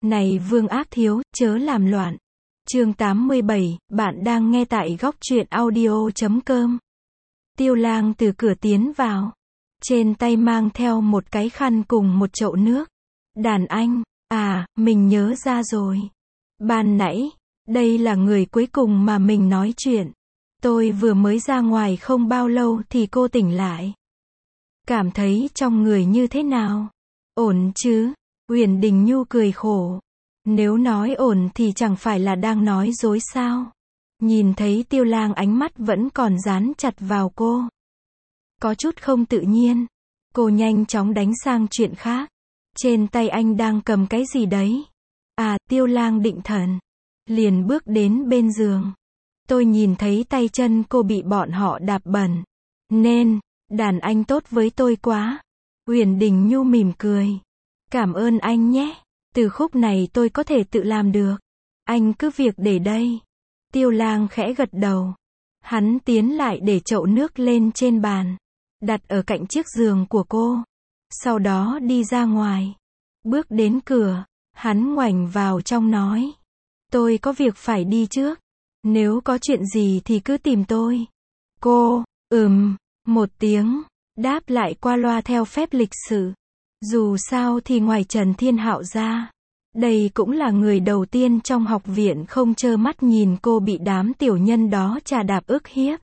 Này Vương Ác Thiếu, chớ làm loạn. Chương 87, bạn đang nghe tại góc truyện audio.com. Tiêu Lang từ cửa tiến vào. Trên tay mang theo một cái khăn cùng một chậu nước. Đàn anh, mình nhớ ra rồi. Ban nãy, đây là người cuối cùng mà mình nói chuyện. Tôi vừa mới ra ngoài không bao lâu thì cô tỉnh lại. Cảm thấy trong người như thế nào? Ổn chứ? Uyển Đình Nhu cười khổ. Nếu nói ổn thì chẳng phải là đang nói dối sao? Nhìn thấy Tiêu Lang ánh mắt vẫn còn dán chặt vào cô. Có chút không tự nhiên. Cô nhanh chóng đánh sang chuyện khác. Trên tay anh đang cầm cái gì đấy? Tiêu Lang định thần. Liền bước đến bên giường. Tôi nhìn thấy tay chân cô bị bọn họ đạp bẩn. Nên, đàn anh tốt với tôi quá. Uyển Đình Nhu mỉm cười. Cảm ơn anh nhé. Từ khúc này tôi có thể tự làm được. Anh cứ việc để đây. Tiêu Lang khẽ gật đầu. Hắn tiến lại để chậu nước lên trên bàn. Đặt ở cạnh chiếc giường của cô. Sau đó đi ra ngoài. Bước đến cửa. Hắn ngoảnh vào trong nói. Tôi có việc phải đi trước. Nếu có chuyện gì thì cứ tìm tôi. Cô, một tiếng. Đáp lại qua loa theo phép lịch sự. Dù sao thì ngoài Trần Thiên Hạo ra. Đây cũng là người đầu tiên trong học viện không trơ mắt nhìn cô bị đám tiểu nhân đó trà đạp ức hiếp.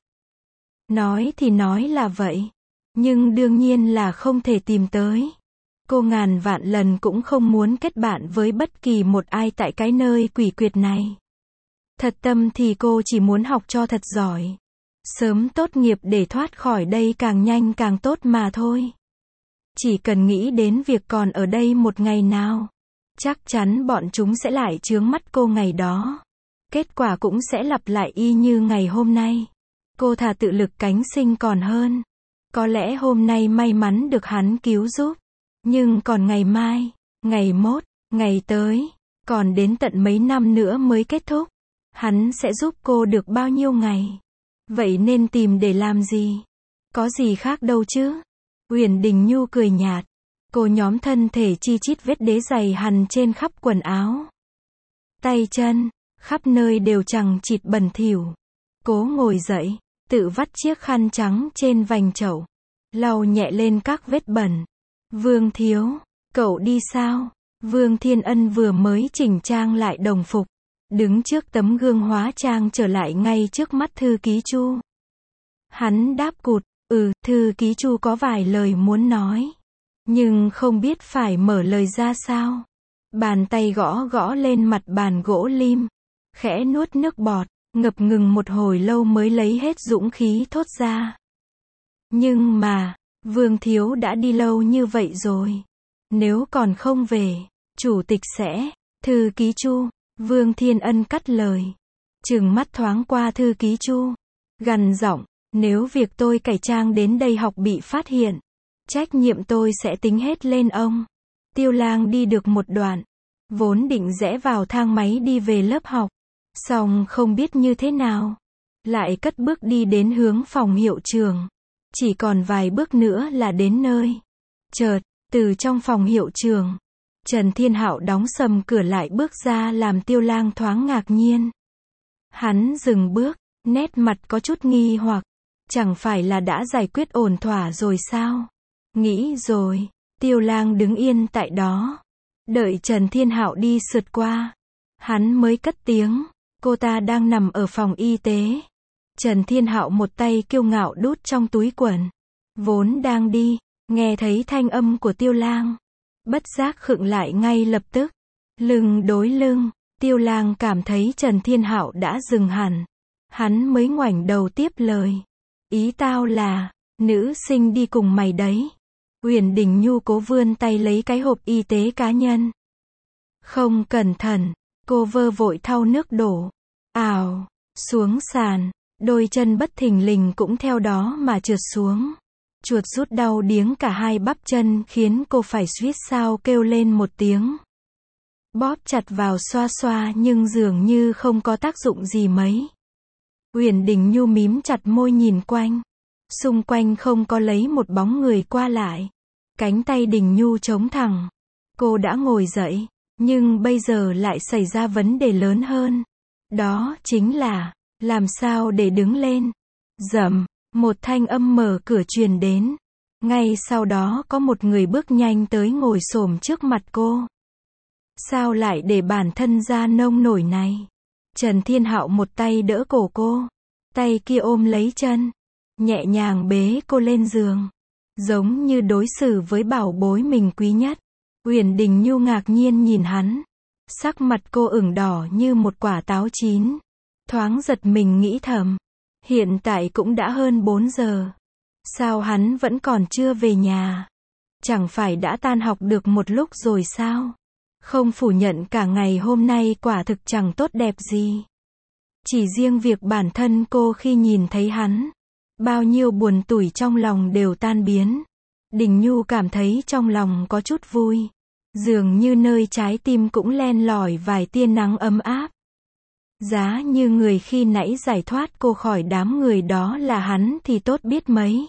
Nói thì nói là vậy. Nhưng đương nhiên là không thể tìm tới. Cô ngàn vạn lần cũng không muốn kết bạn với bất kỳ một ai tại cái nơi quỷ quyệt này. Thật tâm thì cô chỉ muốn học cho thật giỏi. Sớm tốt nghiệp để thoát khỏi đây càng nhanh càng tốt mà thôi. Chỉ cần nghĩ đến việc còn ở đây một ngày nào. Chắc chắn bọn chúng sẽ lại chướng mắt cô ngày đó. Kết quả cũng sẽ lặp lại y như ngày hôm nay. Cô thà tự lực cánh sinh còn hơn. Có lẽ hôm nay may mắn được hắn cứu giúp. Nhưng còn ngày mai, ngày mốt, ngày tới, còn đến tận mấy năm nữa mới kết thúc. Hắn sẽ giúp cô được bao nhiêu ngày? Vậy nên tìm để làm gì? Có gì khác đâu chứ? Uyển Đình Nhu cười nhạt. Cô nhóm thân thể chi chít vết đế dày hằn trên khắp quần áo. Tay chân, khắp nơi đều chằng chịt bẩn thỉu. Cố ngồi dậy, tự vắt chiếc khăn trắng trên vành chậu. Lau nhẹ lên các vết bẩn. Vương Thiếu, cậu đi sao? Vương Thiên Ân vừa mới chỉnh trang lại đồng phục. Đứng trước tấm gương hóa trang trở lại ngay trước mắt thư ký Chu. Hắn đáp cụt, thư ký Chu có vài lời muốn nói. Nhưng không biết phải mở lời ra sao. Bàn tay gõ gõ lên mặt bàn gỗ lim. Khẽ nuốt nước bọt, ngập ngừng một hồi lâu mới lấy hết dũng khí thốt ra. Nhưng mà, Vương Thiếu đã đi lâu như vậy rồi. Nếu còn không về, chủ tịch sẽ, thư ký Chu. Vương Thiên Ân cắt lời. Trừng mắt thoáng qua thư ký Chu. Gằn giọng, nếu việc tôi cải trang đến đây học bị phát hiện, trách nhiệm tôi sẽ tính hết lên ông. Tiêu Lang đi được một đoạn. Vốn định rẽ vào thang máy đi về lớp học. Song không biết như thế nào. Lại cất bước đi đến hướng phòng hiệu trưởng. Chỉ còn vài bước nữa là đến nơi. Chợt, từ trong phòng hiệu trưởng, Trần Thiên Hạo đóng sầm cửa lại bước ra làm Tiêu Lang thoáng ngạc nhiên. Hắn dừng bước, nét mặt có chút nghi hoặc. Chẳng phải là đã giải quyết ổn thỏa rồi sao? Nghĩ rồi, Tiêu Lang đứng yên tại đó. Đợi Trần Thiên Hạo đi sượt qua. Hắn mới cất tiếng, cô ta đang nằm ở phòng y tế. Trần Thiên Hạo một tay kiêu ngạo đút trong túi quần. Vốn đang đi, nghe thấy thanh âm của Tiêu Lang. Bất giác khựng lại ngay lập tức. Lưng đối lưng, Tiêu Lang cảm thấy Trần Thiên Hạo đã dừng hẳn. Hắn mới ngoảnh đầu tiếp lời. Ý tao là, nữ sinh đi cùng mày đấy. Uyển Đình Nhu cố vươn tay lấy cái hộp y tế cá nhân. Không cẩn thận, cô vơ vội thau nước đổ. Ào, xuống sàn, đôi chân bất thình lình cũng theo đó mà trượt xuống. Chuột rút đau điếng cả hai bắp chân khiến cô phải suýt sao kêu lên một tiếng. Bóp chặt vào xoa xoa nhưng dường như không có tác dụng gì mấy. Uyển Đình Nhu mím chặt môi nhìn quanh. Xung quanh không có lấy một bóng người qua lại. Cánh tay Đình Nhu chống thẳng. Cô đã ngồi dậy, Nhưng bây giờ lại xảy ra vấn đề lớn hơn. Đó chính là, làm sao để đứng lên. Rầm, một thanh âm mở cửa truyền đến. Ngay sau đó có một người bước nhanh tới ngồi xổm trước mặt cô. Sao lại để bản thân ra nông nổi này? Trần Thiên Hạo một tay đỡ cổ cô, tay kia ôm lấy chân, nhẹ nhàng bế cô lên giường, giống như đối xử với bảo bối mình quý nhất. Uyển Đình Nhu ngạc nhiên nhìn hắn, sắc mặt cô ửng đỏ như một quả táo chín, thoáng giật mình nghĩ thầm, hiện tại cũng đã hơn 4 giờ, sao hắn vẫn còn chưa về nhà? Chẳng phải đã tan học được một lúc rồi sao? Không phủ nhận cả ngày hôm nay quả thực chẳng tốt đẹp gì. Chỉ riêng việc bản thân cô khi nhìn thấy hắn, bao nhiêu buồn tủi trong lòng đều tan biến. Đình Nhu cảm thấy trong lòng có chút vui, dường như nơi trái tim cũng len lỏi vài tia nắng ấm áp. Giá như người khi nãy giải thoát cô khỏi đám người đó là hắn thì tốt biết mấy.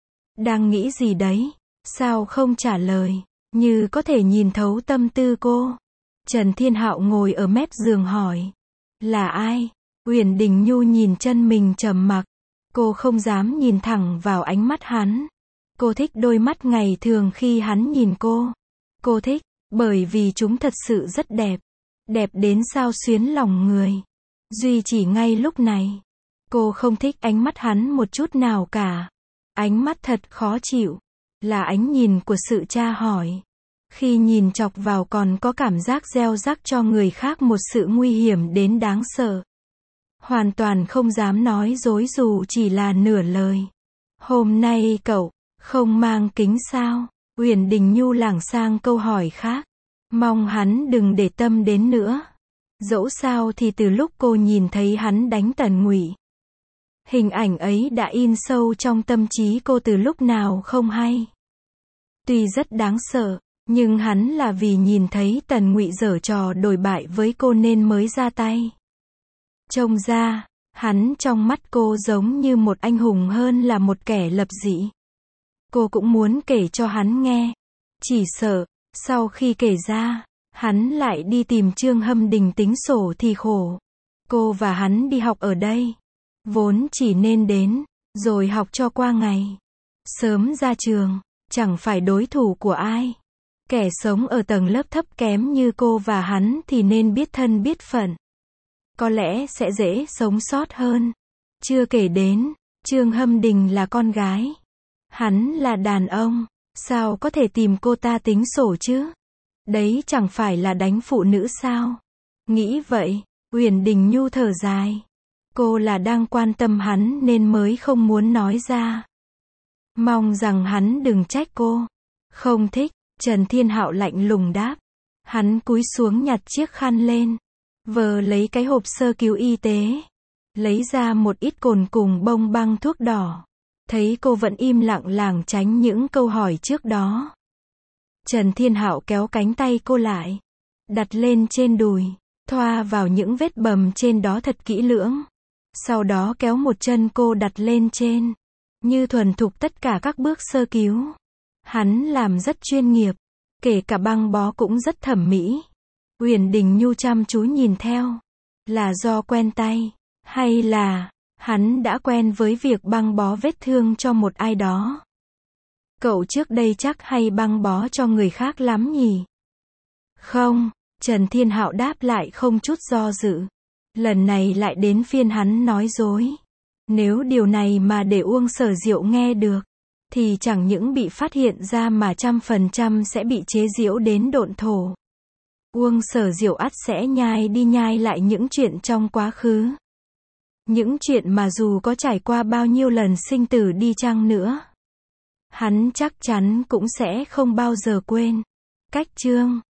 Đang nghĩ gì đấy? Sao không trả lời? Như có thể nhìn thấu tâm tư cô. Trần Thiên Hạo ngồi ở mép giường hỏi. Là ai? Uyển Đình Nhu nhìn chân mình trầm mặc. Cô không dám nhìn thẳng vào ánh mắt hắn. Cô thích đôi mắt ngày thường khi hắn nhìn cô. Cô thích, bởi vì chúng thật sự rất đẹp. Đẹp đến sao xuyến lòng người. Duy chỉ ngay lúc này, cô không thích ánh mắt hắn một chút nào cả. Ánh mắt thật khó chịu. Là ánh nhìn của sự tra hỏi. Khi nhìn chọc vào còn có cảm giác gieo rắc cho người khác một sự nguy hiểm đến đáng sợ. Hoàn toàn không dám nói dối dù chỉ là nửa lời. Hôm nay cậu không mang kính sao? Uyển Đình Nhu lảng sang câu hỏi khác. Mong hắn đừng để tâm đến nữa. Dẫu sao thì từ lúc cô nhìn thấy hắn đánh Tần Ngụy, hình ảnh ấy đã in sâu trong tâm trí cô từ lúc nào không hay. Tuy rất đáng sợ, nhưng hắn là vì nhìn thấy Tần Ngụy giở trò đồi bại với cô nên mới ra tay. Trông ra, hắn trong mắt cô giống như một anh hùng hơn là một kẻ lập dị. Cô cũng muốn kể cho hắn nghe. Chỉ sợ, sau khi kể ra, hắn lại đi tìm Trương Hâm Đình tính sổ thì khổ. Cô và hắn đi học ở đây, vốn chỉ nên đến, rồi học cho qua ngày. Sớm ra trường, chẳng phải đối thủ của ai. Kẻ sống ở tầng lớp thấp kém như cô và hắn thì nên biết thân biết phận. Có lẽ sẽ dễ sống sót hơn. Chưa kể đến, Trương Hâm Đình là con gái. Hắn là đàn ông, sao có thể tìm cô ta tính sổ chứ? Đấy chẳng phải là đánh phụ nữ sao? Nghĩ vậy, Uyển Đình Nhu thở dài. Cô là đang quan tâm hắn nên mới không muốn nói ra. Mong rằng hắn đừng trách cô. Không thích, Trần Thiên Hạo lạnh lùng đáp. Hắn cúi xuống nhặt chiếc khăn lên, vờ lấy cái hộp sơ cứu y tế, lấy ra một ít cồn cùng bông băng thuốc đỏ. Thấy cô vẫn im lặng lảng tránh những câu hỏi trước đó, Trần Thiên Hạo kéo cánh tay cô lại, đặt lên trên đùi, thoa vào những vết bầm trên đó thật kỹ lưỡng. Sau đó kéo một chân cô đặt lên trên, như thuần thục tất cả các bước sơ cứu. Hắn làm rất chuyên nghiệp, kể cả băng bó cũng rất thẩm mỹ. Uyển Đình Nhu chăm chú nhìn theo. Là do quen tay, hay là hắn đã quen với việc băng bó vết thương cho một ai đó? Cậu trước đây chắc hay băng bó cho người khác lắm nhỉ? Không, Trần Thiên Hạo đáp lại không chút do dự. Lần này lại đến phiên hắn nói dối. Nếu điều này mà để Uông Sở Diệu nghe được, thì chẳng những bị phát hiện ra mà 100% sẽ bị chế giễu đến độn thổ. Uông Sở Diệu ắt sẽ nhai đi nhai lại những chuyện trong quá khứ. Những chuyện mà dù có trải qua bao nhiêu lần sinh tử đi chăng nữa, hắn chắc chắn cũng sẽ không bao giờ quên. Cách chương